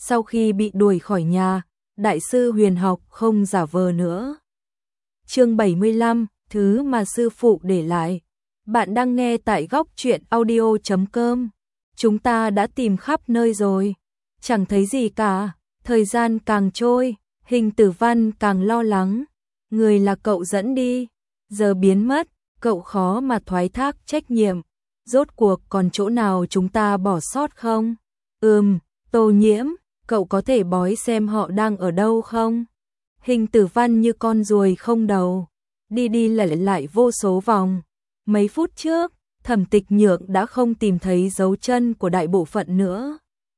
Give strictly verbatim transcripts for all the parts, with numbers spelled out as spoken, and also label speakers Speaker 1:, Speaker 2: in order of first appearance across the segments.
Speaker 1: Sau khi bị đuổi khỏi nhà, đại sư huyền học không giả vờ nữa. Chương bảy mươi lăm, thứ mà sư phụ để lại. Bạn đang nghe tại góc truyện audio chấm com. Chúng ta đã tìm khắp nơi rồi, chẳng thấy gì cả. Thời gian càng trôi, Hình Tử Văn càng lo lắng. Người là cậu dẫn đi, giờ biến mất, cậu khó mà thoái thác trách nhiệm. Rốt cuộc còn chỗ nào chúng ta bỏ sót không? Ừm, Tô Nhiễm, cậu có thể bói xem họ đang ở đâu không? Hình Tử Văn như con ruồi không đầu, đi đi lại lại vô số vòng. Mấy phút trước, Thẩm Tịch Nhượng đã không tìm thấy dấu chân của đại bộ phận nữa.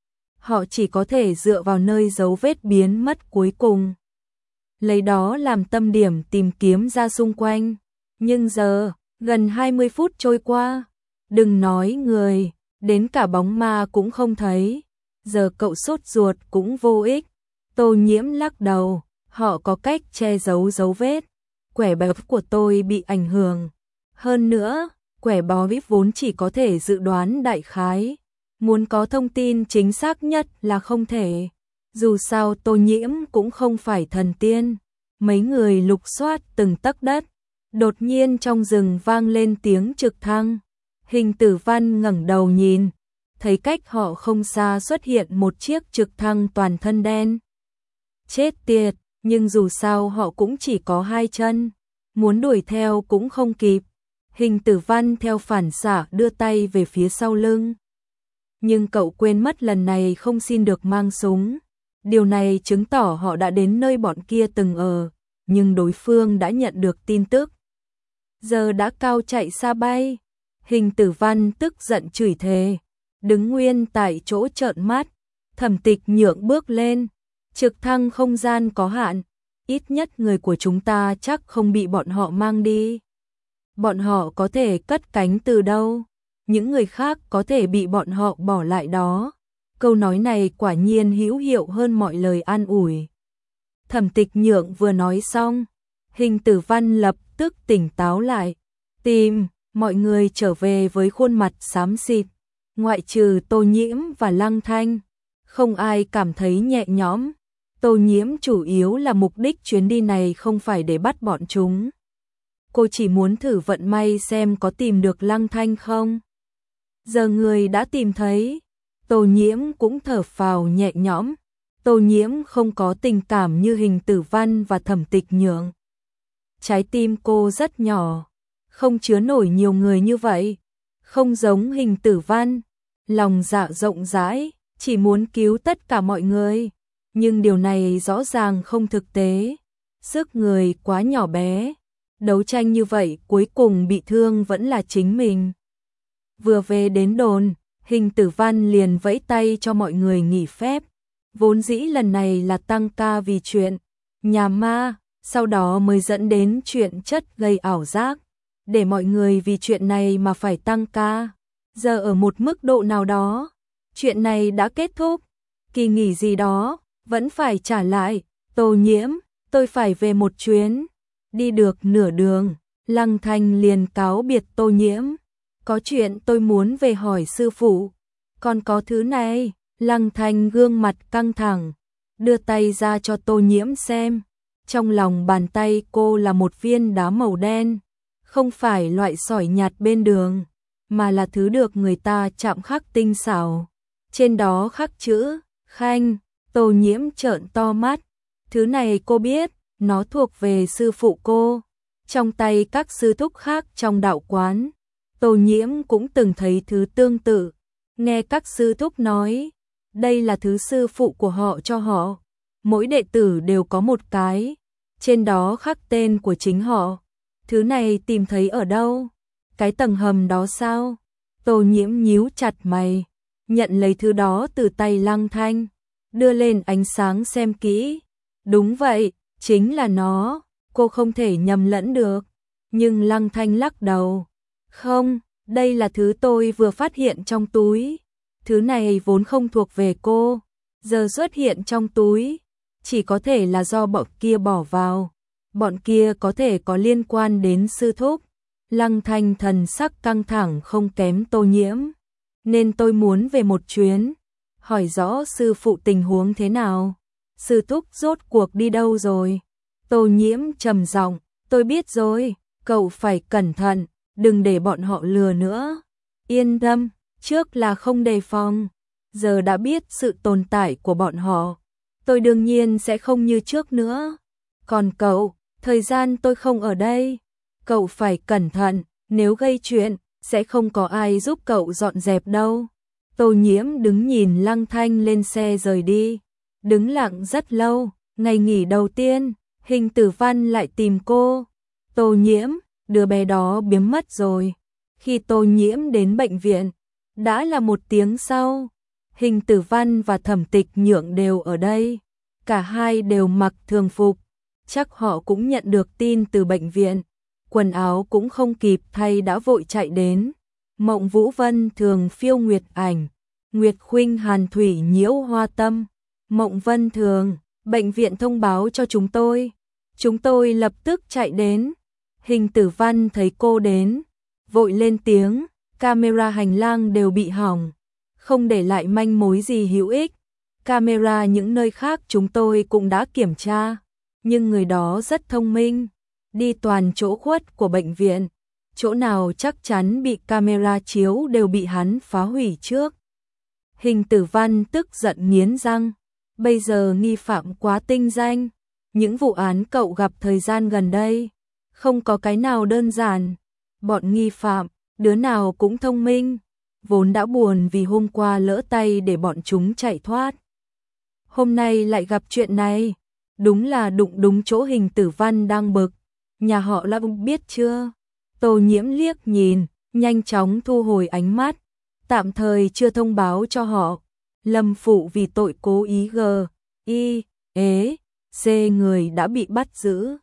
Speaker 1: Họ chỉ có thể dựa vào nơi dấu vết biến mất cuối cùng, lấy đó làm tâm điểm tìm kiếm ra xung quanh. Nhưng giờ, gần hai mươi phút trôi qua, đừng nói người, đến cả bóng ma cũng không thấy. Giờ cậu sốt ruột cũng vô ích. Tô Nhiễm lắc đầu, họ có cách che giấu dấu vết. Quẻ bói của tôi bị ảnh hưởng. Hơn nữa, quẻ bói vốn chỉ có thể dự đoán đại khái, muốn có thông tin chính xác nhất là không thể. Dù sao Tô Nhiễm cũng không phải thần tiên. Mấy người lục soát từng tấc đất, đột nhiên trong rừng vang lên tiếng trực thăng. Hình Tử Văn ngẩng đầu nhìn, thấy cách họ không xa xuất hiện một chiếc trực thăng toàn thân đen. Chết tiệt, nhưng dù sao họ cũng chỉ có hai chân, muốn đuổi theo cũng không kịp. Hình Tử Văn theo phản xạ đưa tay về phía sau lưng. Nhưng cậu quên mất lần này không xin được mang súng. Điều này chứng tỏ họ đã đến nơi bọn kia từng ở, nhưng đối phương đã nhận được tin tức. Giờ đã cao chạy xa bay. Hình Tử Văn tức giận chửi thề, đứng nguyên tại chỗ trợn mắt. Thẩm Tịch Nhượng bước lên, trực thăng không gian có hạn, ít nhất người của chúng ta chắc không bị bọn họ mang đi. Bọn họ có thể cất cánh từ đâu? Những người khác có thể bị bọn họ bỏ lại đó. Câu nói này quả nhiên hữu hiệu hơn mọi lời an ủi. Thẩm Tịch Nhượng vừa nói xong, Hình Tử Văn lập tức tỉnh táo lại. Tìm, mọi người trở về với khuôn mặt xám xịt. Ngoại trừ Tô Nhiễm và Lăng Thanh, không ai cảm thấy nhẹ nhõm. Tô Nhiễm chủ yếu là mục đích chuyến đi này không phải để bắt bọn chúng. Cô chỉ muốn thử vận may xem có tìm được Lăng Thanh không. Giờ người đã tìm thấy, Tô Nhiễm cũng thở phào nhẹ nhõm. Tô Nhiễm không có tình cảm như Hình Tử Văn và Thẩm Tịch Nhượng. Trái tim cô rất nhỏ, không chứa nổi nhiều người như vậy. Không giống Hình Tử Văn, lòng dạ rộng rãi, chỉ muốn cứu tất cả mọi người. Nhưng điều này rõ ràng không thực tế. Sức người quá nhỏ bé. Đấu tranh như vậy cuối cùng bị thương vẫn là chính mình. Vừa về đến đồn, Hình Tử Văn liền vẫy tay cho mọi người nghỉ phép. Vốn dĩ lần này là tăng ca vì chuyện nhà ma, sau đó mới dẫn đến chuyện chất gây ảo giác. Để mọi người vì chuyện này mà phải tăng ca. Giờ ở một mức độ nào đó, chuyện này đã kết thúc. Kỳ nghỉ gì đó, vẫn phải trả lại. Tô Nhiễm, tôi phải về một chuyến. Đi được nửa đường, Lăng Thanh liền cáo biệt Tô Nhiễm. Có chuyện tôi muốn về hỏi sư phụ. Còn có thứ này, Lăng Thanh gương mặt căng thẳng, đưa tay ra cho Tô Nhiễm xem. Trong lòng bàn tay cô là một viên đá màu đen. Không phải loại sỏi nhạt bên đường, mà là thứ được người ta chạm khắc tinh xảo. Trên đó khắc chữ, Khanh. Tô Nhiễm trợn to mắt. Thứ này cô biết, nó thuộc về sư phụ cô. Trong tay các sư thúc khác trong đạo quán, Tô Nhiễm cũng từng thấy thứ tương tự. Nghe các sư thúc nói, đây là thứ sư phụ của họ cho họ. Mỗi đệ tử đều có một cái, trên đó khắc tên của chính họ. Thứ này tìm thấy ở đâu? Cái tầng hầm đó sao? Tô Nhiễm nhíu chặt mày, nhận lấy thứ đó từ tay Lăng Thanh, đưa lên ánh sáng xem kỹ. Đúng vậy, chính là nó, cô không thể nhầm lẫn được. Nhưng Lăng Thanh lắc đầu. Không, đây là thứ tôi vừa phát hiện trong túi. Thứ này vốn không thuộc về cô, giờ xuất hiện trong túi, chỉ có thể là do bọn kia bỏ vào. Bọn kia có thể có liên quan đến sư thúc. Lăng Thanh thần sắc căng thẳng không kém Tô Nhiễm. Nên tôi muốn về một chuyến, hỏi rõ sư phụ tình huống thế nào. Sư thúc rốt cuộc đi đâu rồi? Tô Nhiễm trầm giọng, tôi biết rồi, cậu phải cẩn thận, đừng để bọn họ lừa nữa. Yên tâm, trước là không đề phòng, giờ đã biết sự tồn tại của bọn họ, tôi đương nhiên sẽ không như trước nữa. Còn cậu, thời gian tôi không ở đây, cậu phải cẩn thận, nếu gây chuyện, sẽ không có ai giúp cậu dọn dẹp đâu. Tô Nhiễm đứng nhìn Lăng Thanh lên xe rời đi, đứng lặng rất lâu, ngày nghỉ đầu tiên, Hình Tử Văn lại tìm cô. Tô Nhiễm, đứa bé đó biến mất rồi. Khi Tô Nhiễm đến bệnh viện, đã là một tiếng sau. Hình Tử Văn và Thẩm Tịch Nhượng đều ở đây, cả hai đều mặc thường phục, chắc họ cũng nhận được tin từ bệnh viện, quần áo cũng không kịp thay đã vội chạy đến. Mộng Vũ Vân Thường phiêu Nguyệt Ảnh, Nguyệt Khuynh Hàn Thủy nhiễu Hoa Tâm. Mộng Vân Thường, bệnh viện thông báo cho chúng tôi, chúng tôi lập tức chạy đến. Hình Tử Văn thấy cô đến, vội lên tiếng, camera hành lang đều bị hỏng, không để lại manh mối gì hữu ích. Camera những nơi khác chúng tôi cũng đã kiểm tra, nhưng người đó rất thông minh, đi toàn chỗ khuất của bệnh viện, chỗ nào chắc chắn bị camera chiếu đều bị hắn phá hủy trước. Hình Tử Văn tức giận nghiến răng, bây giờ nghi phạm quá tinh danh, những vụ án cậu gặp thời gian gần đây, không có cái nào đơn giản, bọn nghi phạm, đứa nào cũng thông minh, vốn đã buồn vì hôm qua lỡ tay để bọn chúng chạy thoát. Hôm nay lại gặp chuyện này, đúng là đụng đúng chỗ. Hình Tử Văn đang bực, nhà họ Lâm biết chưa? Tô Nhiễm liếc nhìn, nhanh chóng thu hồi ánh mắt, tạm thời chưa thông báo cho họ. Lâm phụ vì tội cố ý g, y, ế, c người đã bị bắt giữ.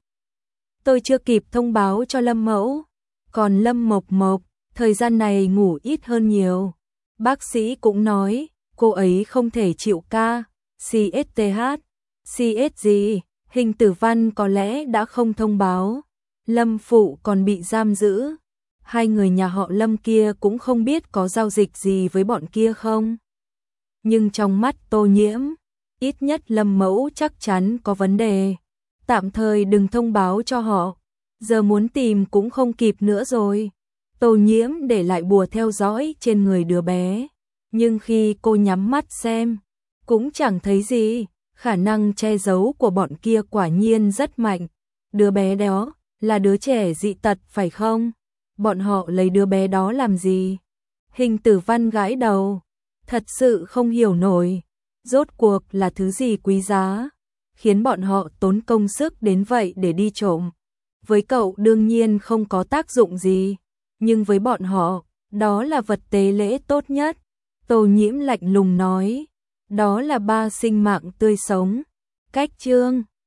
Speaker 1: Tôi chưa kịp thông báo cho Lâm mẫu, còn Lâm Mộc Mộc, thời gian này ngủ ít hơn nhiều. Bác sĩ cũng nói, cô ấy không thể chịu ca, xê ét tê hát, xê ét gì, Hình Tử Văn có lẽ đã không thông báo. Lâm phụ còn bị giam giữ, hai người nhà họ Lâm kia cũng không biết có giao dịch gì với bọn kia không. Nhưng trong mắt Tô Nhiễm, ít nhất Lâm mẫu chắc chắn có vấn đề, tạm thời đừng thông báo cho họ, giờ muốn tìm cũng không kịp nữa rồi. Tô Nhiễm để lại bùa theo dõi trên người đứa bé, nhưng khi cô nhắm mắt xem, cũng chẳng thấy gì, khả năng che giấu của bọn kia quả nhiên rất mạnh. Đứa bé đó là đứa trẻ dị tật phải không? Bọn họ lấy đứa bé đó làm gì? Hình Tử Văn gãi đầu, thật sự không hiểu nổi, rốt cuộc là thứ gì quý giá, khiến bọn họ tốn công sức đến vậy để đi trộm. Với cậu đương nhiên không có tác dụng gì, nhưng với bọn họ, đó là vật tế lễ tốt nhất. Tô Nhiễm lạnh lùng nói, đó là ba sinh mạng tươi sống. Cách chương